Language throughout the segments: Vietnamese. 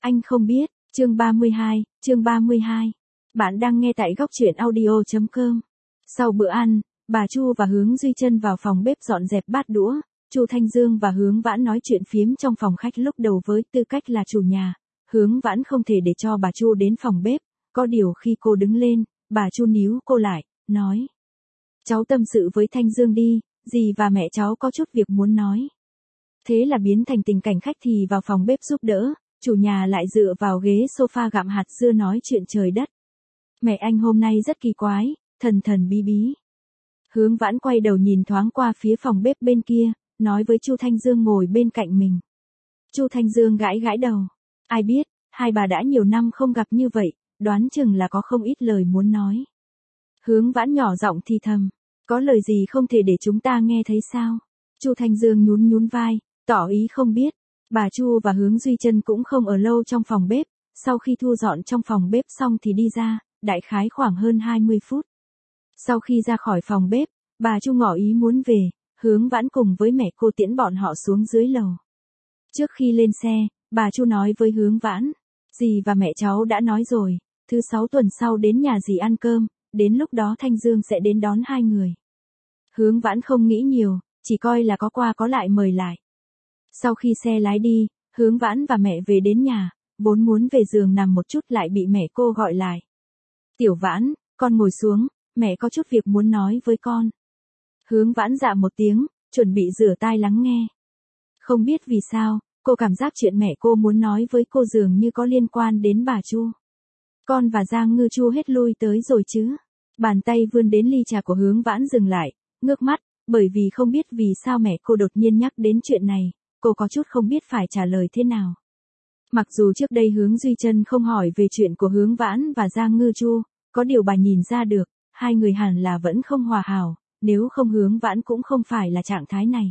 Anh không biết, chương 32. Bạn đang nghe tại góc truyện audio.com. Sau bữa ăn, bà Chu và Hướng Duy Chân vào phòng bếp dọn dẹp bát đũa, Chu Thanh Dương và Hướng Vãn nói chuyện phiếm trong phòng khách lúc đầu với tư cách là chủ nhà. Hướng Vãn không thể để cho bà Chu đến phòng bếp, có điều khi cô đứng lên, bà Chu níu cô lại, nói. Cháu tâm sự với Thanh Dương đi, dì và mẹ cháu có chút việc muốn nói. Thế là biến thành tình cảnh khách thì vào phòng bếp giúp đỡ, chủ nhà lại dựa vào ghế sofa gặm hạt dưa nói chuyện trời đất. Mẹ anh hôm nay rất kỳ quái, thần thần bí bí. Hướng Vãn quay đầu nhìn thoáng qua phía phòng bếp bên kia, nói với Chu Thanh Dương ngồi bên cạnh mình. Chu Thanh Dương gãi gãi đầu. Ai biết, hai bà đã nhiều năm không gặp như vậy, đoán chừng là có không ít lời muốn nói. Hướng Vãn nhỏ giọng thì thầm, có lời gì không thể để chúng ta nghe thấy sao? Chu Thanh Dương nhún nhún vai, tỏ ý không biết. Bà Chu và Hướng Duy Chân cũng không ở lâu trong phòng bếp, sau khi thu dọn trong phòng bếp xong thì đi ra, đại khái khoảng hơn 20 phút. Sau khi ra khỏi phòng bếp, bà Chu ngỏ ý muốn về, Hướng Vãn cùng với mẹ cô tiễn bọn họ xuống dưới lầu. Trước khi lên xe, bà Chu nói với Hướng Vãn, dì và mẹ cháu đã nói rồi, thứ 6 tuần sau đến nhà dì ăn cơm, đến lúc đó Thanh Dương sẽ đến đón hai người. Hướng Vãn không nghĩ nhiều, chỉ coi là có qua có lại mời lại. Sau khi xe lái đi, Hướng Vãn và mẹ về đến nhà, vốn muốn về giường nằm một chút lại bị mẹ cô gọi lại. Tiểu Vãn, con ngồi xuống, mẹ có chút việc muốn nói với con. Hướng Vãn dạ một tiếng, chuẩn bị rửa tai lắng nghe. Không biết vì sao, cô cảm giác chuyện mẹ cô muốn nói với cô dường như có liên quan đến bà Chu. Con và Giang Ngư Chu hết lui tới rồi chứ? Bàn tay vươn đến ly trà của Hướng Vãn dừng lại, ngước mắt, bởi vì không biết vì sao mẹ cô đột nhiên nhắc đến chuyện này, cô có chút không biết phải trả lời thế nào. Mặc dù trước đây Hướng Duy Chân không hỏi về chuyện của Hướng Vãn và Giang Ngư Chu, có điều bà nhìn ra được, hai người hẳn là vẫn không hòa hảo, nếu không Hướng Vãn cũng không phải là trạng thái này.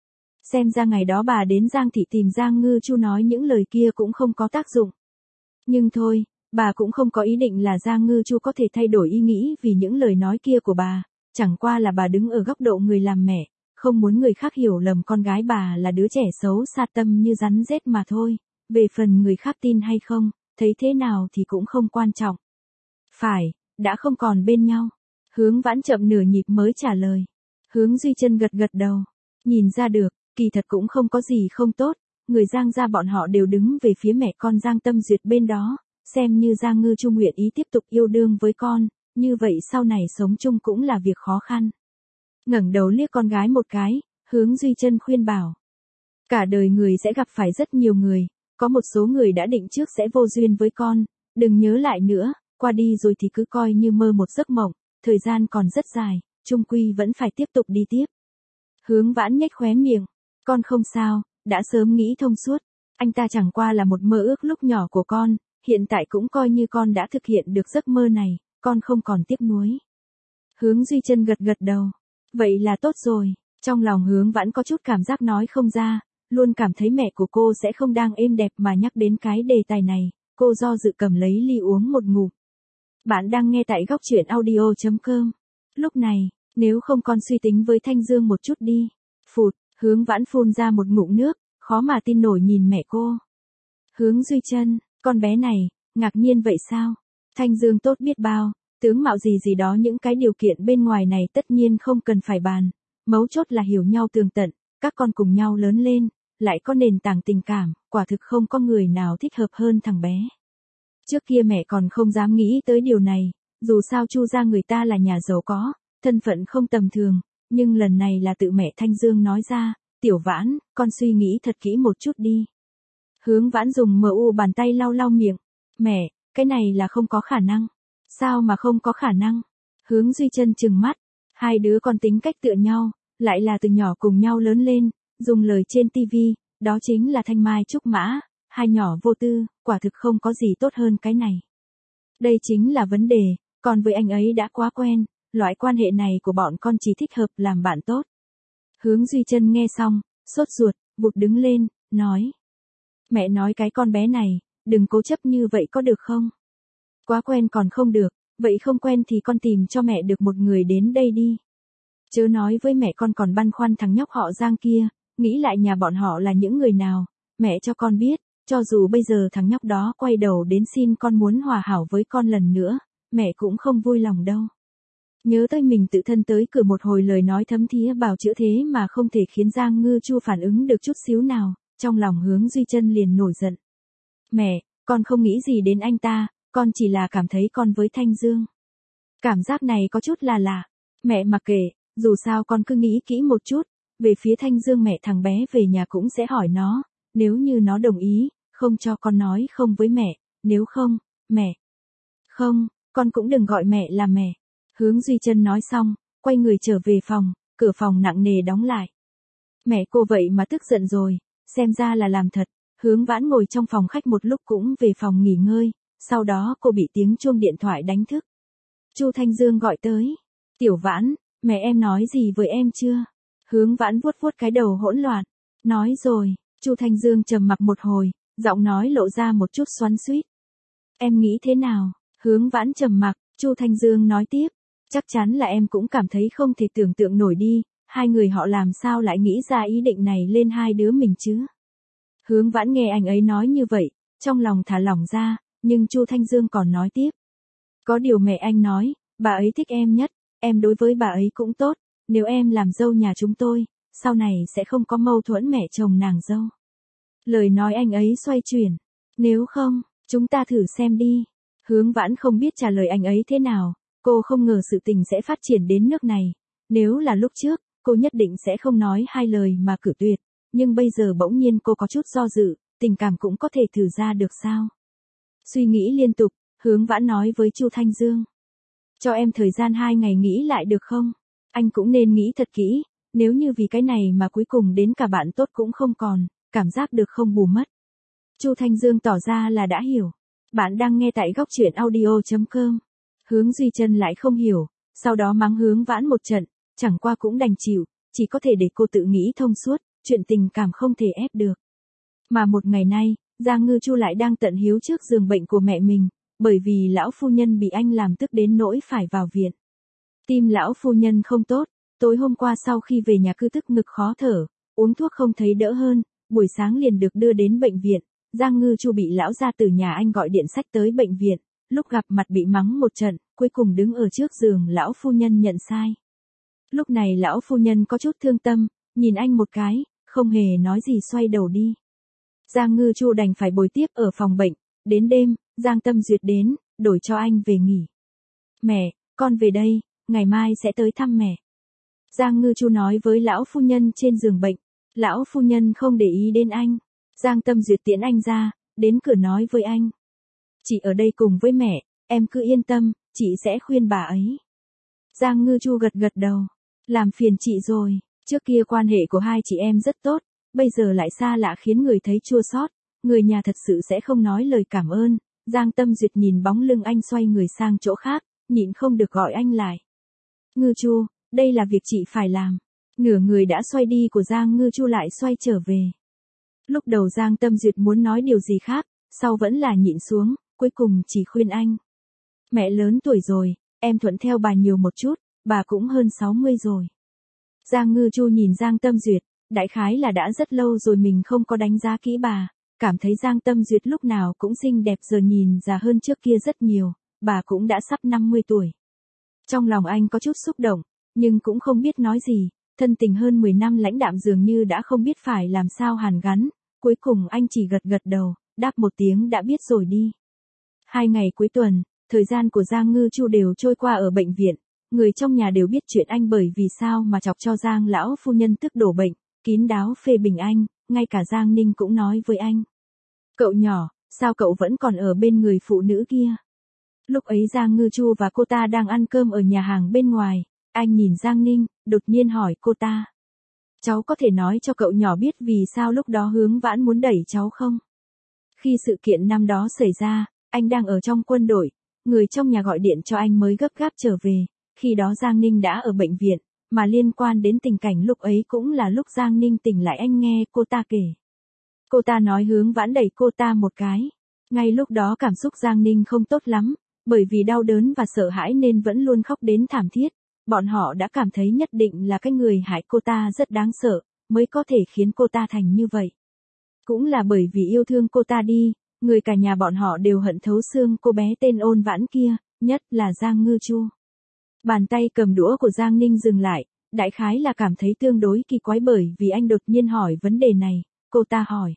Xem ra ngày đó bà đến Giang thị tìm Giang Ngư Chu nói những lời kia cũng không có tác dụng. Nhưng thôi, bà cũng không có ý định là Giang Ngư Chu có thể thay đổi ý nghĩ vì những lời nói kia của bà, chẳng qua là bà đứng ở góc độ người làm mẹ, không muốn người khác hiểu lầm con gái bà là đứa trẻ xấu xa tâm như rắn rết mà thôi, về phần người khác tin hay không, thấy thế nào thì cũng không quan trọng. Phải, đã không còn bên nhau. Hướng Vãn chậm nửa nhịp mới trả lời. Hướng Duy Chân gật gật đầu, nhìn ra được, kỳ thật cũng không có gì không tốt, người Giang gia bọn họ đều đứng về phía mẹ con Giang Tâm Duyệt bên đó, xem như Giang Ngư Chu nguyện ý tiếp tục yêu đương với con, như vậy sau này sống chung cũng là việc khó khăn. Ngẩng đầu liếc con gái một cái, Hướng Duy Chân khuyên bảo. Cả đời người sẽ gặp phải rất nhiều người, có một số người đã định trước sẽ vô duyên với con, đừng nhớ lại nữa, qua đi rồi thì cứ coi như mơ một giấc mộng, thời gian còn rất dài, chung quy vẫn phải tiếp tục đi tiếp. Hướng Vãn nhếch khóe miệng, con không sao, đã sớm nghĩ thông suốt, anh ta chẳng qua là một mơ ước lúc nhỏ của con, hiện tại cũng coi như con đã thực hiện được giấc mơ này, con không còn tiếc nuối. Hướng Duy Chân gật gật đầu, vậy là tốt rồi, trong lòng Hướng Vãn có chút cảm giác nói không ra, luôn cảm thấy mẹ của cô sẽ không đang êm đẹp mà nhắc đến cái đề tài này, cô do dự cầm lấy ly uống một ngụm. Bạn đang nghe tại góc truyện audio.com. Lúc này, nếu không con suy tính với Thanh Dương một chút đi. Phụt, Hướng Vãn phun ra một ngụm nước, khó mà tin nổi nhìn mẹ cô. Hướng Duy Chân, con bé này, ngạc nhiên vậy sao? Thanh Dương tốt biết bao, tướng mạo gì gì đó những cái điều kiện bên ngoài này tất nhiên không cần phải bàn. Mấu chốt là hiểu nhau tường tận, các con cùng nhau lớn lên, lại có nền tảng tình cảm, quả thực không có người nào thích hợp hơn thằng bé. Trước kia mẹ còn không dám nghĩ tới điều này, dù sao Chu gia người ta là nhà giàu có, thân phận không tầm thường, nhưng lần này là tự mẹ Thanh Dương nói ra, Tiểu Vãn, con suy nghĩ thật kỹ một chút đi. Hướng Vãn dùng bàn tay lau lau miệng, mẹ, cái này là không có khả năng. Sao mà không có khả năng? Hướng Duy Chân trừng mắt, hai đứa con tính cách tựa nhau, lại là từ nhỏ cùng nhau lớn lên, dùng lời trên tivi, đó chính là thanh mai trúc mã, hai nhỏ vô tư, quả thực không có gì tốt hơn cái này. Đây chính là vấn đề, còn với anh ấy đã quá quen, loại quan hệ này của bọn con chỉ thích hợp làm bạn tốt. Hướng Duy Chân nghe xong, sốt ruột, vụt đứng lên, nói. Mẹ nói cái con bé này, đừng cố chấp như vậy có được không? Quá quen còn không được, vậy không quen thì con tìm cho mẹ được một người đến đây đi. Chớ nói với mẹ con còn băn khoăn thằng nhóc họ Giang kia, nghĩ lại nhà bọn họ là những người nào, mẹ cho con biết, Cho dù bây giờ thằng nhóc đó quay đầu đến xin con muốn hòa hảo với con lần nữa, mẹ cũng không vui lòng đâu. Nhớ tới mình tự thân tới cửa một hồi lời nói thấm thía bào chữa thế mà không thể khiến Giang Ngư Chu phản ứng được chút xíu nào, trong lòng Hướng Duy Chân liền nổi giận. Mẹ, con không nghĩ gì đến anh ta, con chỉ là cảm thấy con với Thanh Dương. Cảm giác này có chút là lạ. Mẹ mặc kệ, dù sao con cứ nghĩ kỹ một chút, về phía Thanh Dương mẹ thằng bé về nhà cũng sẽ hỏi nó, nếu như nó đồng ý, không cho con nói không với mẹ, nếu không, mẹ. Không, con cũng đừng gọi mẹ là mẹ. Hướng Duy Chân nói xong, quay người trở về phòng, cửa phòng nặng nề đóng lại. Mẹ cô vậy mà tức giận rồi, xem ra là làm thật. Hướng Vãn ngồi trong phòng khách một lúc cũng về phòng nghỉ ngơi, sau đó cô bị tiếng chuông điện thoại đánh thức. Chu Thanh Dương gọi tới. Tiểu Vãn, mẹ em nói gì với em chưa? Hướng Vãn vuốt vuốt cái đầu hỗn loạn. Nói rồi. Chu Thanh Dương trầm mặc một hồi, giọng nói lộ ra một chút xoắn xuýt. Em nghĩ thế nào? Hướng Vãn trầm mặc, Chu Thanh Dương nói tiếp. Chắc chắn là em cũng cảm thấy không thể tưởng tượng nổi đi, hai người họ làm sao lại nghĩ ra ý định này lên hai đứa mình chứ? Hướng Vãn nghe anh ấy nói như vậy, trong lòng thả lỏng ra, nhưng Chu Thanh Dương còn nói tiếp. Có điều mẹ anh nói, bà ấy thích em nhất, em đối với bà ấy cũng tốt, nếu em làm dâu nhà chúng tôi, sau này sẽ không có mâu thuẫn mẹ chồng nàng dâu. Lời nói anh ấy xoay chuyển, nếu không, chúng ta thử xem đi. Hướng Vãn không biết trả lời anh ấy thế nào, cô không ngờ sự tình sẽ phát triển đến nước này, nếu là lúc trước, cô nhất định sẽ không nói hai lời mà cự tuyệt. Nhưng bây giờ bỗng nhiên cô có chút do dự, tình cảm cũng có thể thử ra được sao? Suy nghĩ liên tục, Hướng Vãn nói với Chu Thanh Dương. Cho em thời gian 2 ngày nghĩ lại được không? Anh cũng nên nghĩ thật kỹ, nếu như vì cái này mà cuối cùng đến cả bạn tốt cũng không còn, cảm giác được không bù mất. Chu Thanh Dương tỏ ra là đã hiểu. Bạn đang nghe tại góc truyện audio.com. Hướng Duy Chân lại không hiểu, sau đó mắng Hướng Vãn một trận, chẳng qua cũng đành chịu, chỉ có thể để cô tự nghĩ thông suốt. Chuyện tình cảm không thể ép được. Mà một ngày nay, Giang Ngư Chu lại đang tận hiếu trước giường bệnh của mẹ mình, bởi vì lão phu nhân bị anh làm tức đến nỗi phải vào viện. Tim lão phu nhân không tốt, tối hôm qua sau khi về nhà cứ tức ngực khó thở, uống thuốc không thấy đỡ hơn, buổi sáng liền được đưa đến bệnh viện. Giang Ngư Chu bị lão gia tử nhà anh gọi điện sách tới bệnh viện, lúc gặp mặt bị mắng một trận, cuối cùng đứng ở trước giường lão phu nhân nhận sai. Lúc này lão phu nhân có chút thương tâm, nhìn anh một cái, không hề nói gì xoay đầu đi. Giang Ngư Chu đành phải bồi tiếp ở phòng bệnh, đến đêm, Giang Tâm Duyệt đến, đổi cho anh về nghỉ. Mẹ, con về đây, ngày mai sẽ tới thăm mẹ. Giang Ngư Chu nói với lão phu nhân trên giường bệnh, lão phu nhân không để ý đến anh. Giang Tâm Duyệt tiễn anh ra, đến cửa nói với anh. Chị ở đây cùng với mẹ, em cứ yên tâm, chị sẽ khuyên bà ấy. Giang Ngư Chu gật gật đầu, làm phiền chị rồi. Trước kia quan hệ của hai chị em rất tốt, bây giờ lại xa lạ khiến người thấy chua xót, người nhà thật sự sẽ không nói lời cảm ơn. Giang Tâm Duyệt nhìn bóng lưng anh xoay người sang chỗ khác, nhịn không được gọi anh lại. Ngư Chu, đây là việc chị phải làm. Nửa người đã xoay đi của Giang Ngư Chu lại xoay trở về. Lúc đầu Giang Tâm Duyệt muốn nói điều gì khác, sau vẫn là nhịn xuống, cuối cùng chỉ khuyên anh. Mẹ lớn tuổi rồi, em thuận theo bà nhiều một chút, bà cũng hơn 60 rồi. Giang Ngư Chu nhìn Giang Tâm Duyệt, đại khái là đã rất lâu rồi mình không có đánh giá kỹ bà, cảm thấy Giang Tâm Duyệt lúc nào cũng xinh đẹp giờ nhìn già hơn trước kia rất nhiều, bà cũng đã sắp 50 tuổi. Trong lòng anh có chút xúc động, nhưng cũng không biết nói gì, thân tình hơn 10 năm lãnh đạm dường như đã không biết phải làm sao hàn gắn, cuối cùng anh chỉ gật gật đầu, đáp một tiếng đã biết rồi đi. 2 ngày cuối tuần, thời gian của Giang Ngư Chu đều trôi qua ở bệnh viện. Người trong nhà đều biết chuyện anh bởi vì sao mà chọc cho Giang lão phu nhân tức đổ bệnh, kín đáo phê bình anh, ngay cả Giang Ninh cũng nói với anh. Cậu nhỏ, sao cậu vẫn còn ở bên người phụ nữ kia? Lúc ấy Giang Ngư Chu và cô ta đang ăn cơm ở nhà hàng bên ngoài, anh nhìn Giang Ninh, đột nhiên hỏi cô ta. Cháu có thể nói cho cậu nhỏ biết vì sao lúc đó Hướng Vãn muốn đẩy cháu không? Khi sự kiện năm đó xảy ra, anh đang ở trong quân đội, người trong nhà gọi điện cho anh mới gấp gáp trở về. Khi đó Giang Ninh đã ở bệnh viện, mà liên quan đến tình cảnh lúc ấy cũng là lúc Giang Ninh tỉnh lại anh nghe cô ta kể. Cô ta nói Hướng Vãn đẩy cô ta một cái. Ngay lúc đó cảm xúc Giang Ninh không tốt lắm, bởi vì đau đớn và sợ hãi nên vẫn luôn khóc đến thảm thiết. Bọn họ đã cảm thấy nhất định là cái người hại cô ta rất đáng sợ, mới có thể khiến cô ta thành như vậy. Cũng là bởi vì yêu thương cô ta đi, người cả nhà bọn họ đều hận thấu xương cô bé tên Ôn Vãn kia, nhất là Giang Ngư Chu. Bàn tay cầm đũa của Giang Ninh dừng lại, đại khái là cảm thấy tương đối kỳ quái bởi vì anh đột nhiên hỏi vấn đề này, cô ta hỏi.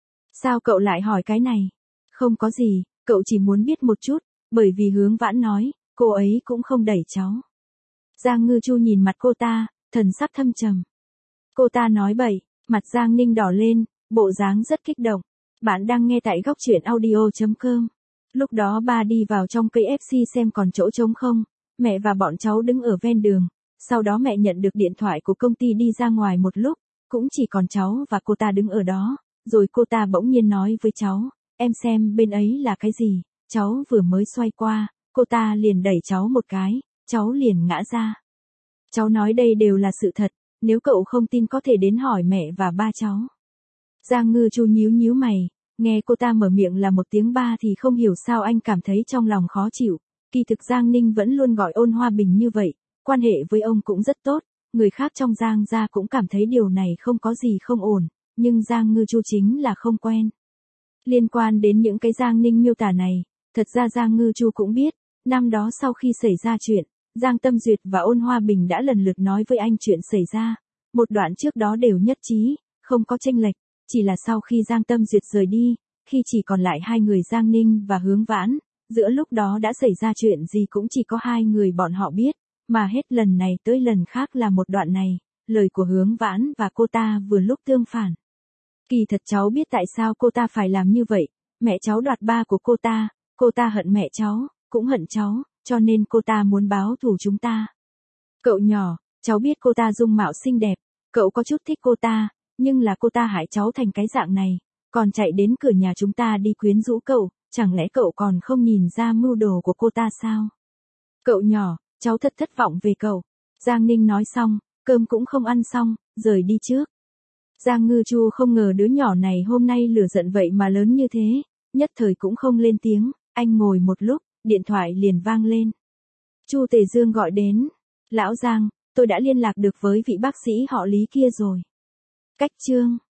Sao cậu lại hỏi cái này? Không có gì, cậu chỉ muốn biết một chút, bởi vì Hướng Vãn nói, cô ấy cũng không đẩy cháu. Giang Ngư Chu nhìn mặt cô ta, thần sắc thâm trầm. Cô ta nói bậy, mặt Giang Ninh đỏ lên, bộ dáng rất kích động. Bạn đang nghe tại góc truyện audio.com. Lúc đó ba đi vào trong KFC xem còn chỗ trống không, mẹ và bọn cháu đứng ở ven đường, sau đó mẹ nhận được điện thoại của công ty đi ra ngoài một lúc, cũng chỉ còn cháu và cô ta đứng ở đó, rồi cô ta bỗng nhiên nói với cháu, em xem bên ấy là cái gì, cháu vừa mới xoay qua, cô ta liền đẩy cháu một cái, cháu liền ngã ra. Cháu nói đây đều là sự thật, nếu cậu không tin có thể đến hỏi mẹ và ba cháu. Giang Ngư Chu nhíu nhíu mày, nghe cô ta mở miệng là một tiếng ba thì không hiểu sao anh cảm thấy trong lòng khó chịu. Kỳ thực Giang Ninh vẫn luôn gọi Ôn Hoa Bình như vậy, quan hệ với ông cũng rất tốt, người khác trong Giang gia cũng cảm thấy điều này không có gì không ổn, nhưng Giang Ngư Chu chính là không quen. Liên quan đến những cái Giang Ninh miêu tả này, thật ra Giang Ngư Chu cũng biết, năm đó sau khi xảy ra chuyện, Giang Tâm Duyệt và Ôn Hoa Bình đã lần lượt nói với anh chuyện xảy ra, một đoạn trước đó đều nhất trí, không có chênh lệch, chỉ là sau khi Giang Tâm Duyệt rời đi, khi chỉ còn lại hai người Giang Ninh và Hướng Vãn, giữa lúc đó đã xảy ra chuyện gì cũng chỉ có hai người bọn họ biết, mà hết lần này tới lần khác là một đoạn này, lời của Hướng Vãn và cô ta vừa lúc tương phản. Kỳ thật cháu biết tại sao cô ta phải làm như vậy, mẹ cháu đoạt ba của cô ta hận mẹ cháu, cũng hận cháu, cho nên cô ta muốn báo thù chúng ta. Cậu nhỏ, cháu biết cô ta dung mạo xinh đẹp, cậu có chút thích cô ta, nhưng là cô ta hại cháu thành cái dạng này, còn chạy đến cửa nhà chúng ta đi quyến rũ cậu, chẳng lẽ cậu còn không nhìn ra mưu đồ của cô ta sao? Cậu nhỏ, cháu thật thất vọng về cậu. Giang Ninh nói xong, cơm cũng không ăn xong, rời đi trước. Giang Ngư Chu không ngờ đứa nhỏ này hôm nay lửa giận vậy mà lớn như thế, nhất thời cũng không lên tiếng, anh ngồi một lúc, điện thoại liền vang lên. Chu Tề Dương gọi đến. Lão Giang, tôi đã liên lạc được với vị bác sĩ họ Lý kia rồi. Cách chương.